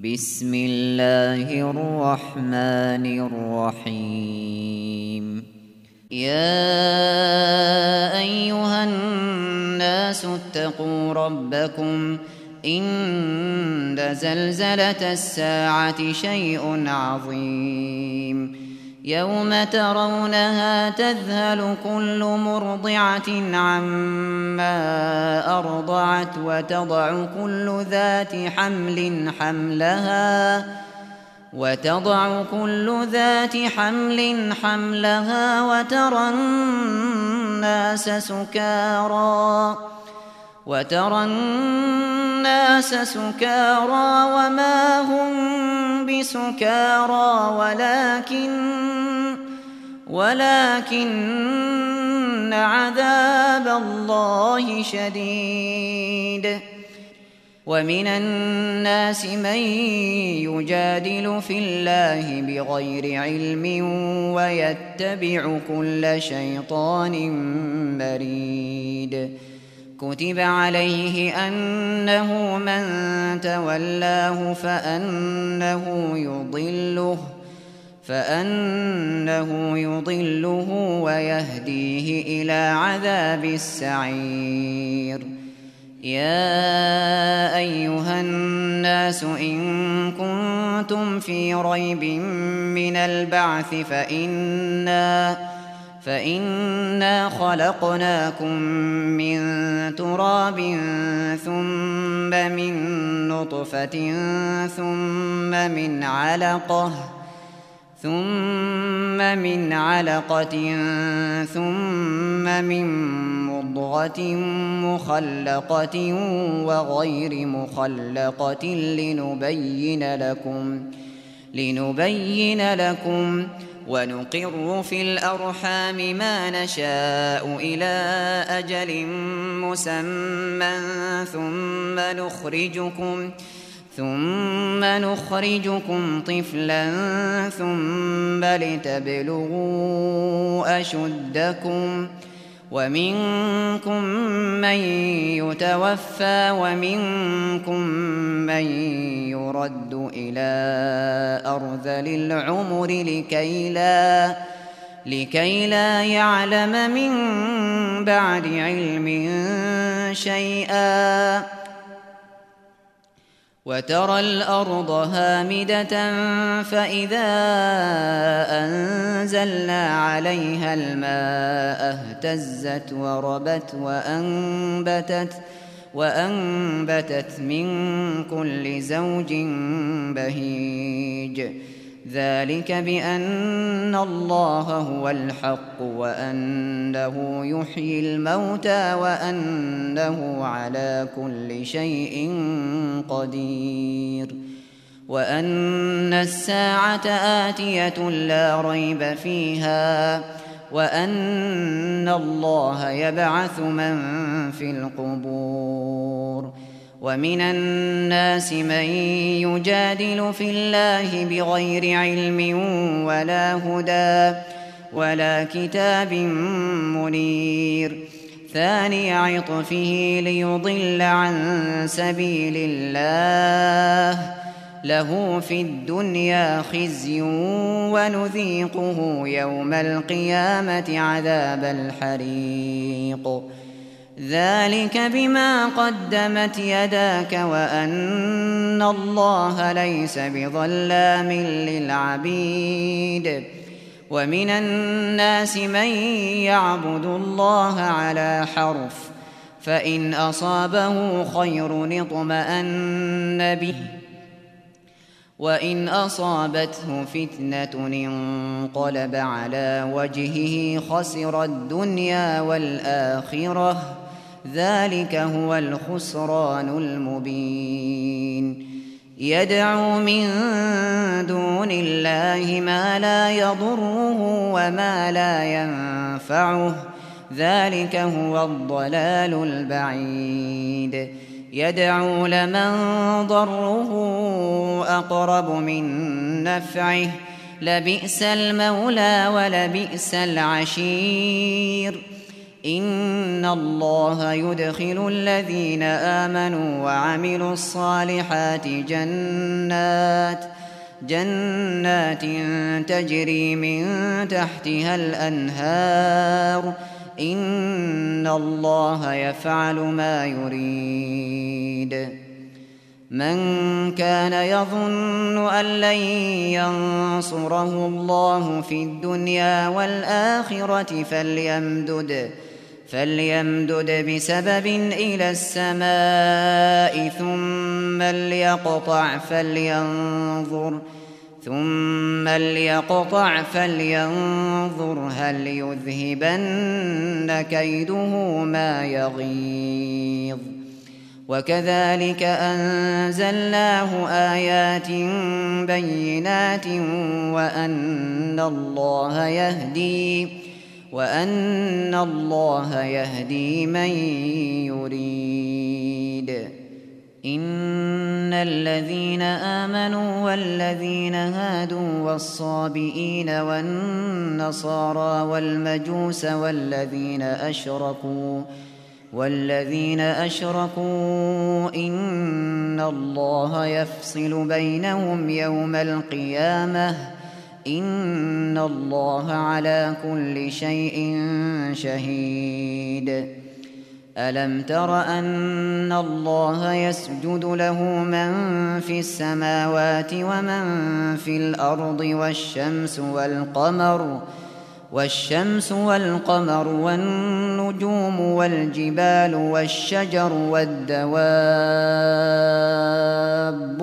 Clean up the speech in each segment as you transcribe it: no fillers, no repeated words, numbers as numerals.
بسم الله الرحمن الرحيم. يا أيها الناس اتقوا ربكم إن زلزلة الساعة شيء عظيم. يوم ترونها تذهل كل مرضعة عما أرضعت وتضع كل ذات حمل حملها وترى الناس سكارى وما هم بسكارى ولكن عذاب الله شديد. ومن الناس من يجادل في الله بغير علم ويتبع كل شيطان مريد. كتب عليه أنه من تولاه فأنه يضله ويهديه إلى عذاب السعير. يا أيها الناس إن كنتم في ريب من البعث فإنا خلقناكم من تراب ثم من نطفة ثم من علقة ثم من مضغة مخلقة وغير مخلقة لنبين لكم ونقر في الأرحام ما نشاء إلى أجل مسمى ثم نخرجكم طفلا ثم لتبلغوا أشدكم ومنكم من يتوفى ومنكم من يرد إلى أرذل العمر لكي لا يعلم من بعد علم شيئا. وترى الأرض هامدة فإذا أنزلنا عليها الماء اهتزت وربت وأنبتت من كل زوج بهيج. ذلك بأن الله هو الحق وأنه يحيي الموتى وأنه على كل شيء قدير. وأن الساعة آتية لا ريب فيها وأن الله يبعث من في القبور. ومن الناس من يجادل في الله بغير علم ولا هدى ولا كتاب منير. ثاني عطفه ليضل عن سبيل الله له في الدنيا خزي ونذيقه يوم القيامة عذاب الحريق. ذلك بما قدمت يداك وأن الله ليس بظلام للعبيد. ومن الناس من يعبد الله على حرف فإن أصابه خير اطمأن به وإن أصابته فتنة انقلب على وجهه خسر الدنيا والآخرة. ذلك هو الخسران المبين. يدعو من دون الله ما لا يضره وما لا ينفعه. ذلك هو الضلال البعيد. يدعو لمن ضره أقرب من نفعه لبئس المولى ولبئس العشير. إن الله يدخل الذين آمنوا وعملوا الصالحات جنات تجري من تحتها الأنهار إن الله يفعل ما يريد. من كان يظن أن لن ينصره الله في الدنيا والآخرة فليمدد بسبب إلى السماء ثم ليقطع فلينظر هل يذهبن كيده ما يغيظ. وكذلك أنزلناه آيات بينات وأن الله يهدي من يريد. إن الذين آمنوا والذين هادوا والصابئين والنصارى والمجوس والذين أشركوا إن الله يفصل بينهم يوم القيامة إن الله على كل شيء شهيد. ألم تر أن الله يسجد له من في السماوات ومن في الأرض والشمس والقمر والنجوم والجبال والشجر والدواب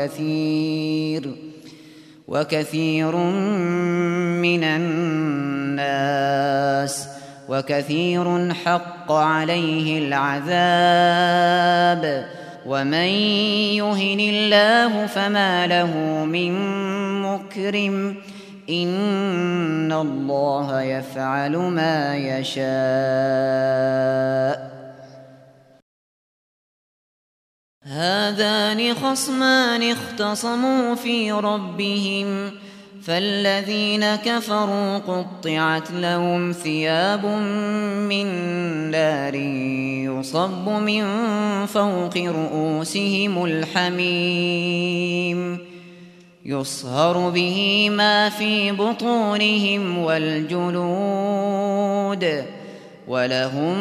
وكثير من الناس وكثير حق عليه العذاب ومن يهن الله فما له من مكرم إن الله يفعل ما يشاء. هذان خصمان اختصموا في ربهم فالذين كفروا قطعت لهم ثياب من نار يصب من فوق رؤوسهم الحميم يصهر به ما في بطونهم والجلود ولهم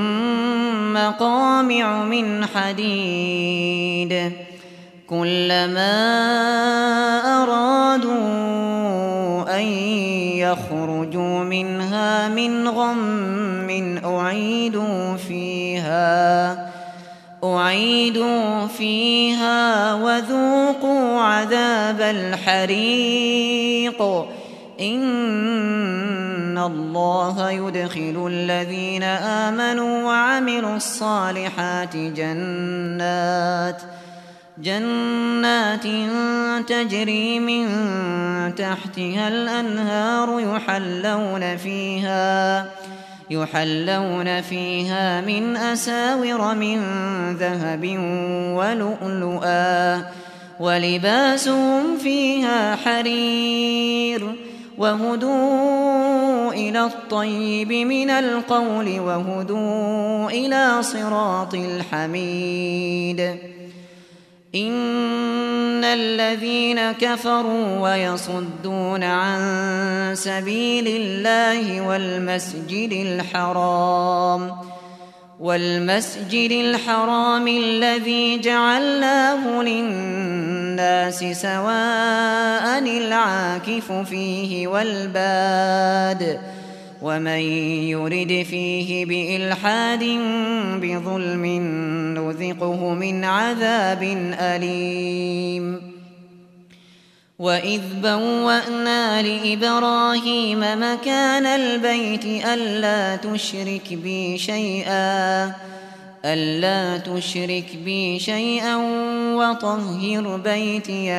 مقامع من حديد كلما أرادوا أن يخرجوا منها من غم أعيدوا فيها وذوقوا عذاب الحريق إن الله يدخل الذين آمنوا وعملوا الصالحات جنات تجري من تحتها الأنهار يحلون فيها من أساور من ذهب ولؤلؤا ولباسهم فيها حرير وهدوا إلى الطيب من القول وهدوا إلى صراط الحميد. إن الذين كفروا ويصدون عن سبيل الله والمسجد الحرام الذي جعلناه للناس سواء العاكف فيه والباد ومن يرد فيه بإلحاد بظلم نذقه من عذاب أليم. وإذ بوأنا لإبراهيم مكان البيت ألا تشرك بي شيئا وطهر بيتي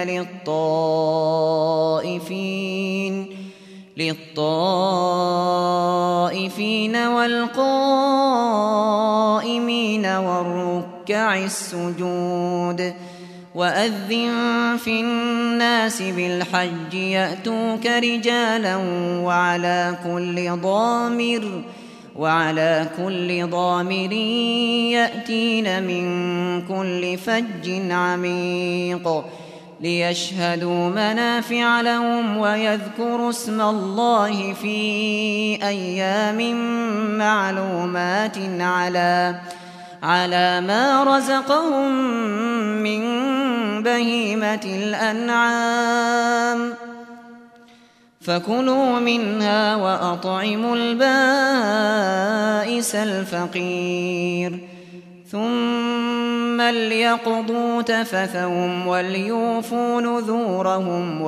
للطائفين والقائمين والركع السجود وأذن في الناس بالحج يأتوك رجالا وعلى كل ضامر يأتين من كل فج عميق ليشهدوا منافع لهم ويذكروا اسم الله في أيام معلومات على ما رزقهم من بهيمة الأنعام فكلوا منها وأطعموا البائس الفقير ثم ليقضوا تفثهم وليوفوا نذورهم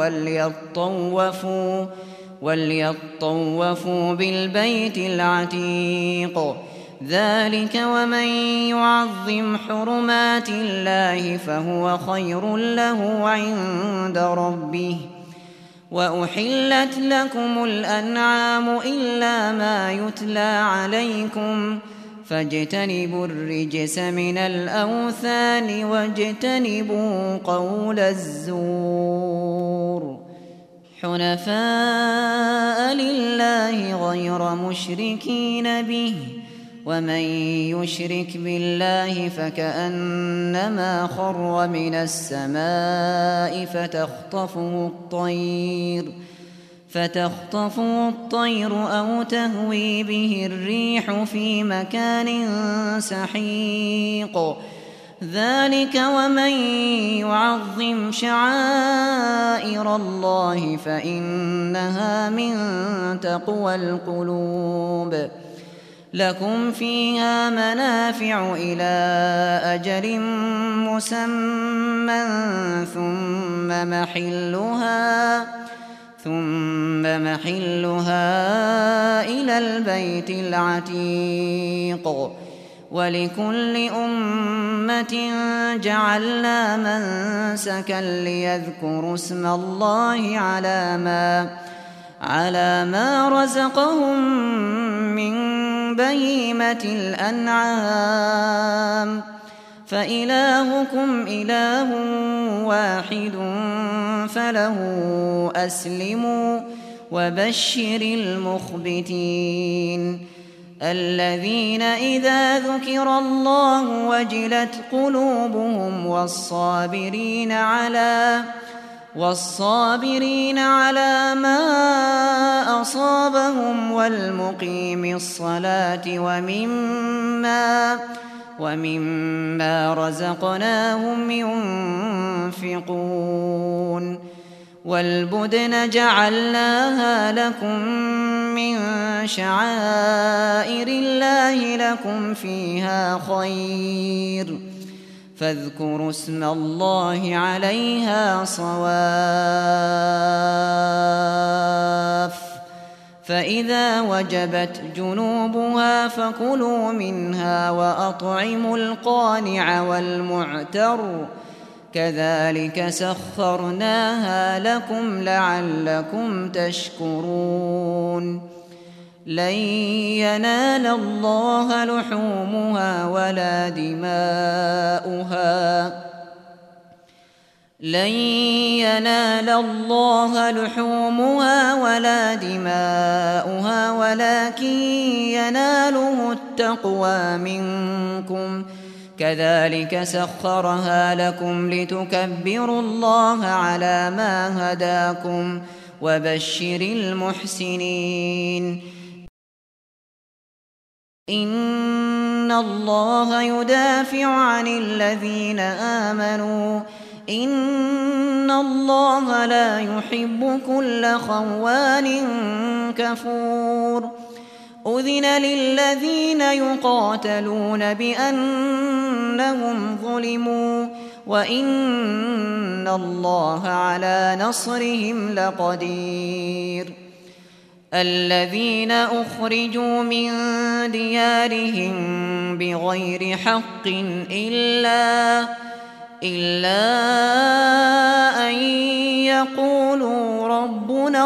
وليطوفوا بالبيت العتيق ذلك ومن يعظم حرمات الله فهو خير له عند ربه وأحلت لكم الأنعام إلا ما يتلى عليكم فاجتنبوا الرجس من الأوثان واجتنبوا قول الزور حنفاء لله غير مشركين به ومن يشرك بالله فكأنما خر من السماء فتخطفه الطير أو تهوي به الريح في مكان سحيق ذلك ومن يعظم شعائر الله فإنها من تقوى القلوب لكم فيها منافع إلى أجل مسمى ثم محلها إلى البيت العتيق ولكل أمة جعلنا منسكا ليذكروا اسم الله على ما رزقهم من بهيمة الأنعام فإلهكم إله واحد فله أسلموا وبشر المخبتين الذين إذا ذكر الله وجلت قلوبهم والصابرين على ما أصابهم والمقيم الصلاة ومما رزقناهم ينفقون والبدن جعلناها لكم من شعائر الله لكم فيها خير فاذكروا اسم الله عليها صواف فإذا وجبت جنوبها فكلوا منها وأطعموا القانع والمعتر كذلك سخرناها لكم لعلكم تشكرون لن ينال الله لحومها ولا دماؤها ولكن يناله التقوى منكم كذلك سخرها لكم لتكبروا الله على ما هداكم وبشر المحسنين إن الله يدافع عن الذين آمنوا إن الله لا يحب كل خوان كفور أذن للذين يقاتلون بأنهم ظلموا وإن الله على نصرهم لقدير الذين أخرجوا من ديارهم بغير حق إلا أن يقولوا ربنا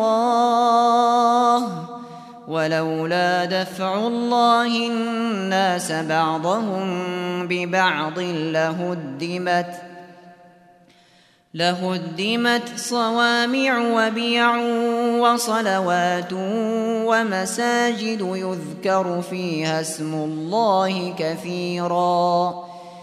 الله ولولا دفع الله الناس بعضهم ببعض لهدمت صوامع وبيع وصلوات ومساجد يذكر فيها اسم الله كثيرا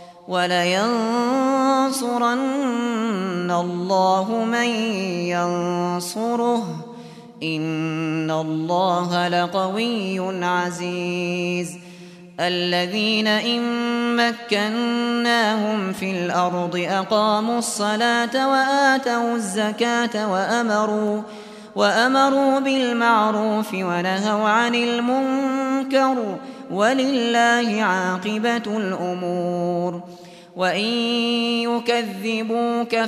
ولينصرن الله من ينصره إن الله لقوي عزيز الذين إن مكناهم في الأرض أقاموا الصلاة وآتوا الزكاة وأمروا بالمعروف ونهوا عن المنكر ولله عاقبة الأمور وإن يكذبوك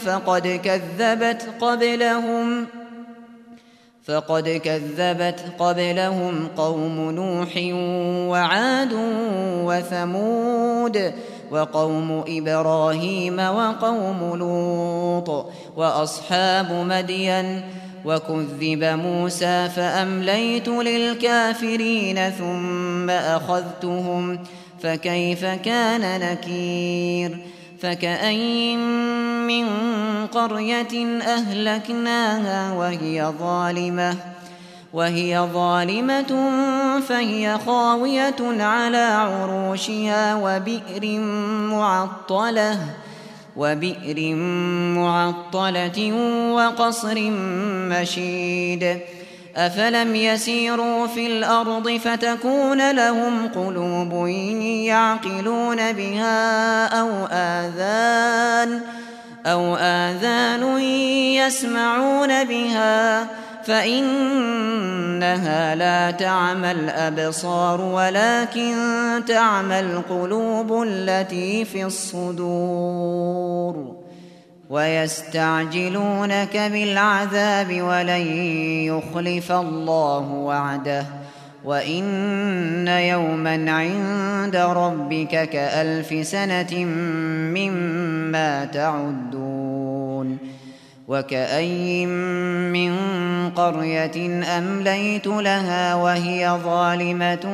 فقد كذبت قبلهم قوم نوح وعاد وثمود وقوم إبراهيم وقوم لوط وأصحاب مدين وكذب موسى فأمليت للكافرين ثم أخذتهم فكيف كان نكير فكأين من قرية أهلكناها وهي ظالمة فهي خاوية على عروشها وبئر معطلة وقصر مشيد أفلم يسيروا في الأرض فتكون لهم قلوب يعقلون بها أو آذان يسمعون بها فإنها لا تعمى الأبصار ولكن تعمى القلوب التي في الصدور ويستعجلونك بالعذاب ولن يخلف الله وعده وإن يوما عند ربك كألف سنة مما تعدون وكأين من قرية أمليت لها وهي ظالمة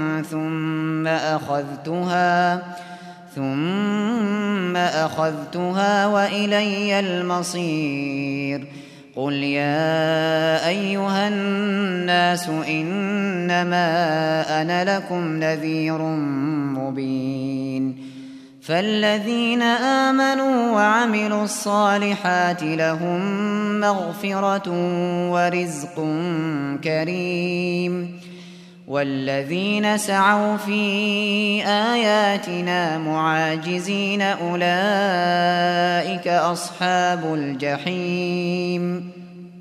ثم أخذتها وإلي المصير قل يا أيها الناس إنما أنا لكم نذير مبين فالذين آمنوا وعملوا الصالحات لهم مغفرة ورزق كريم والذين سعوا في آياتنا معاجزين أولئك أصحاب الجحيم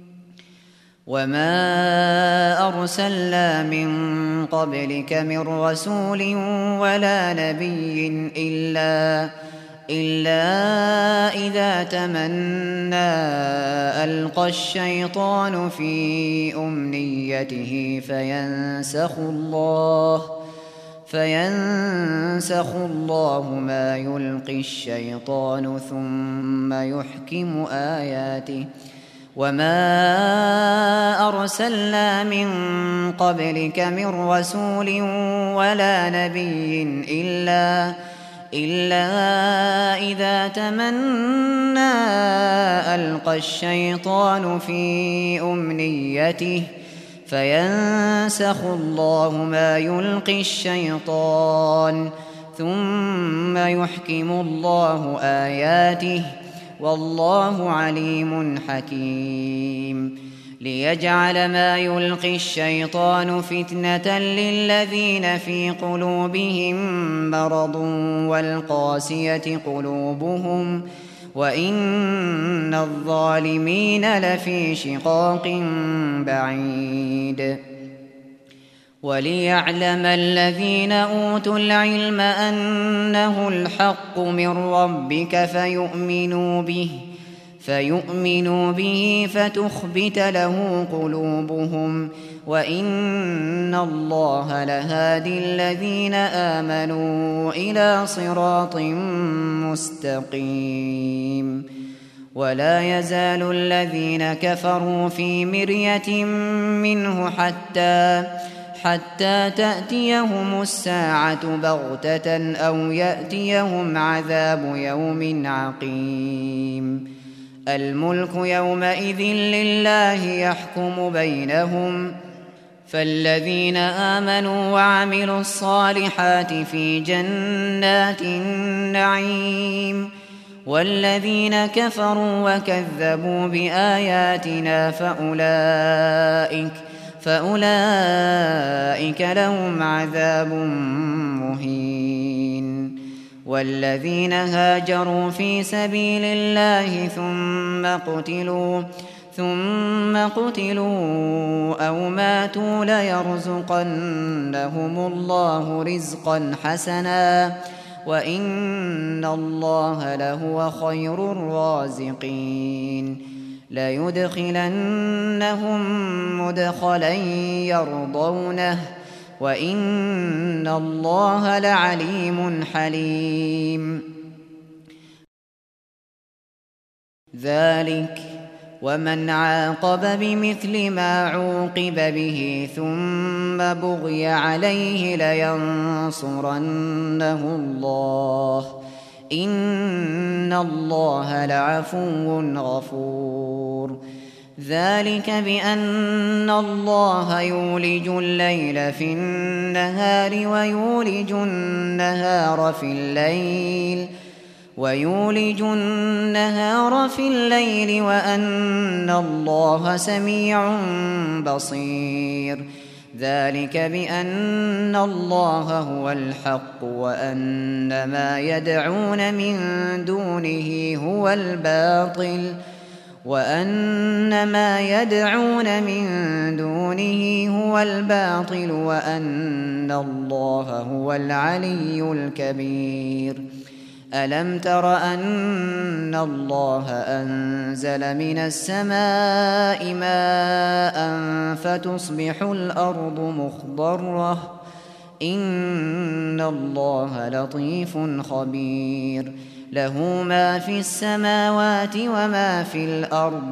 وما أرسلنا من قبلك من رسول ولا نبي إلا إذا تمنى ألقى الشيطان في أمنيته فينسخ الله ما يلقي الشيطان ثم يحكم آياته وما أرسلنا من قبلك من رسول ولا نبي إلا إذا تمنى ألقى الشيطان في أمنيته فينسخ الله ما يلقي الشيطان ثم يحكم الله آياته والله عليم حكيم ليجعل ما يلقي الشيطان فتنة للذين في قلوبهم مرض والقاسية قلوبهم وإن الظالمين لفي شقاق بعيد وليعلم الذين أوتوا العلم أنه الحق من ربك فيؤمنوا به فتخبت له قلوبهم وإن الله لهادي الذين آمنوا إلى صراط مستقيم ولا يزال الذين كفروا في مرية منه حتى تأتيهم الساعة بغتة أو يأتيهم عذاب يوم عقيم الملك يومئذ لله يحكم بينهم فالذين آمنوا وعملوا الصالحات في جنات النعيم والذين كفروا وكذبوا بآياتنا فأولئك لهم عذاب مهين والذين هاجروا في سبيل الله ثم قتلوا أو ماتوا ليرزقنهم الله رزقا حسنا وإن الله لهو خير الرازقين ليدخلنهم مدخلا يرضونه وإن الله لعليم حليم ذلك ومن عاقب بمثل ما عوقب به ثم بغي عليه لينصرنه الله إن الله لعفو غفور ذلك بأن الله يولج الليل في النهار ويولج النهار في الليل وأن الله سميع بصير ذلك بأن الله هو الحق وأن ما يدعون من دونه هو الباطل وأن الله هو العلي الكبير ألم تر أن الله أنزل من السماء ماء فتصبح الأرض مخضرة إن الله لطيف خبير له ما في السماوات وما في الأرض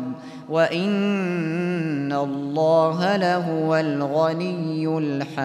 وإن الله لهو الغني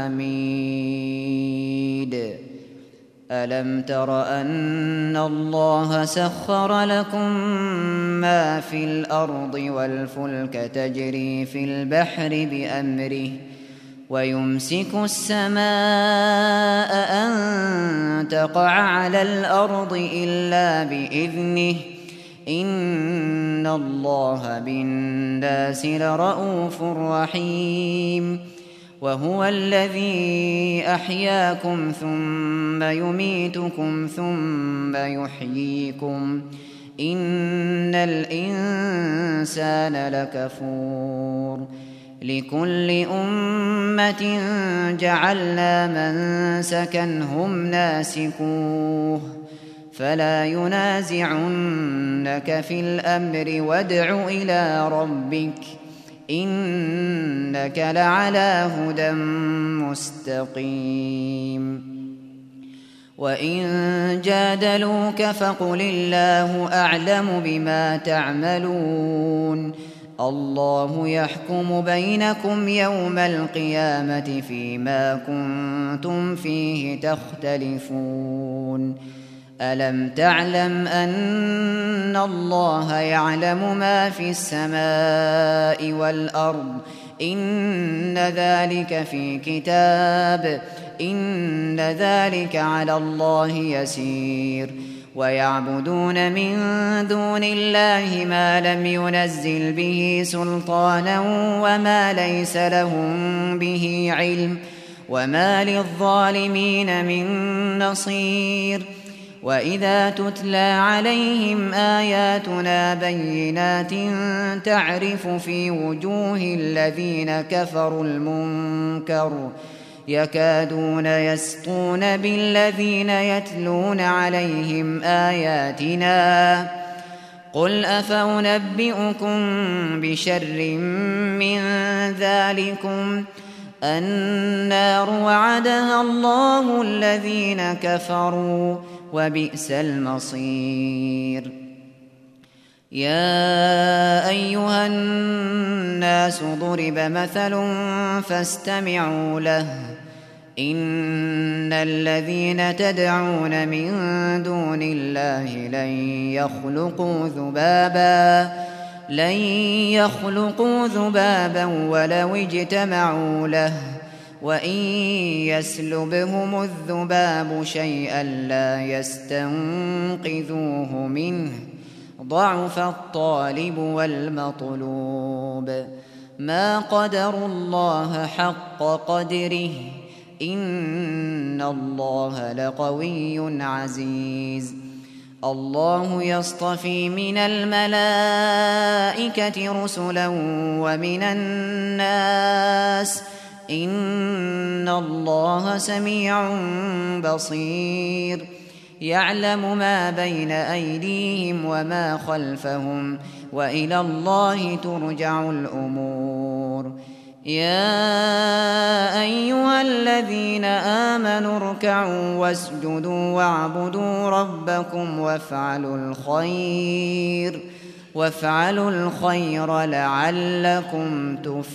الحميد ألم تر أن الله سخر لكم ما في الأرض والفلك تجري في البحر بأمره ويمسك السماء أن تقع على الأرض إلا بإذنه إن الله بالناس لرءوف رحيم وهو الذي أحياكم ثم يميتكم ثم يحييكم إن الإنسان لكفور لكل أمة جعلنا منسكا هم ناسكوه فلا ينازعنك في الأمر وادع إلى ربك إنك لعلى هدى مستقيم وإن جادلوك فقل الله أعلم بما تعملون الله يحكم بينكم يوم القيامة فيما كنتم فيه تختلفون ألم تعلم أن الله يعلم ما في السماء والأرض إن ذلك في كتاب إن ذلك على الله يسير ويعبدون من دون الله ما لم ينزل به سلطانا وما ليس لهم به علم وما للظالمين من نصير وإذا تتلى عليهم آياتنا بينات تعرف في وجوه الذين كفروا المنكر يكادون يسطون بالذين يتلون عليهم آياتنا قل أفأنبئكم بشر من ذلكم النار وعدها الله الذين كفروا وبئس المصير يا أيها الناس ضرب مثل فاستمعوا له إن الذين تدعون من دون الله لن يخلقوا ذبابا ولو اجتمعوا له وإن يسلبهم الذباب شيئا لا يستنقذوه منه ضعف الطالب والمطلوب ما قدروا الله حق قدره إن الله لقوي عزيز الله يصطفي من الملائكة رسلا ومن الناس إن الله سميع بصير يعلم ما بين أيديهم وما خلفهم وإلى الله ترجع الأمور يا أيها الذين آمنوا اركعوا واسجدوا واعبدوا ربكم وافعلوا الخير لعلكم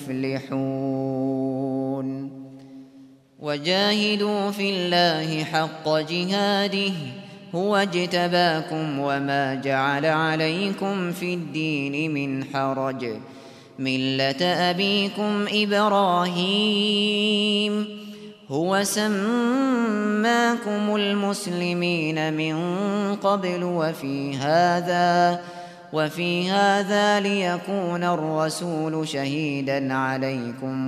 تفلحون وجاهدوا في الله حق جهاده هو اجتباكم وما جعل عليكم في الدين من حرج ملة أبيكم إبراهيم هو سماكم المسلمين من قبل وفي هذا ليكون الرسول شهيدا عليكم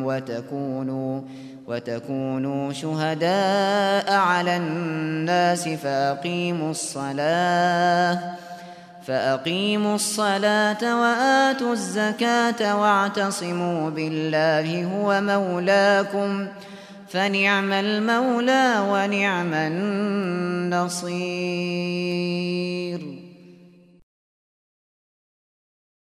وتكونوا شهداء على الناس فأقيموا الصلاة وآتوا الزكاة واعتصموا بالله هو مولاكم فنعم المولى ونعم النصير